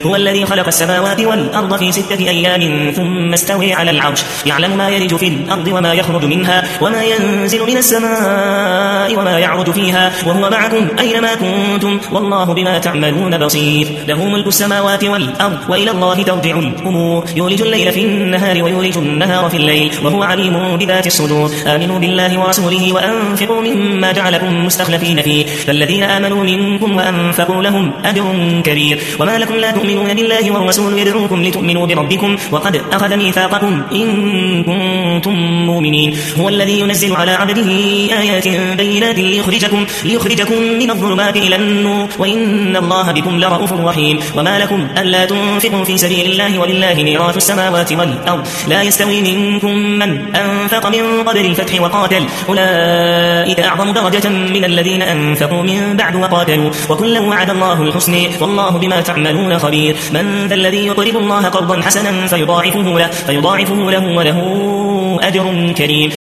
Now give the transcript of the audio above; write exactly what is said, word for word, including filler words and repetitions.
هو الذي خلق السماوات والأرض في ستة أيام ثم استوى على العرش يعلم ما يلج في الأرض وما يخرج منها وما ينزل من السماء وما يعرج فيها وهو معكم أينما كنتم والله بما تعملون بصير. له ملك السماوات والأرض وإلى الله ترجع الأمور. يولج الليل في النهار ويولج النهار في الليل وهو عليم بذات الصدور. آمنوا بالله ورسوله وأنفقوا مما جعلكم مستخلفين فيه فالذين آمنوا منكم وأنفقوا لهم أجر كبير. وما لكم لا تؤمنون بالله والرسول يدعوكم لتؤمنوا بربكم وقد أخذ ميثاقكم إن كنتم مؤمنين. هو الذي ينزل على عبده آيات بينات ليخرجكم, ليخرجكم من الظلمات إلى النور وإن الله بكم لرؤوف رحيم. وما لكم ألا تنفقوا في سبيل الله ولله ميراث السماوات والأرض لا يستوي منكم من أنفق من قبل الفتح وقاتل أولئك أعظم درجة من الذين أنفقوا من بعد وقاتلوا وكلا وعد الله الحسن والله بما تعملون خبير. من ذا الذي يقرض الله قرضا حسنا فيضاعفه له, فيضاعفه له وله أجر كريم.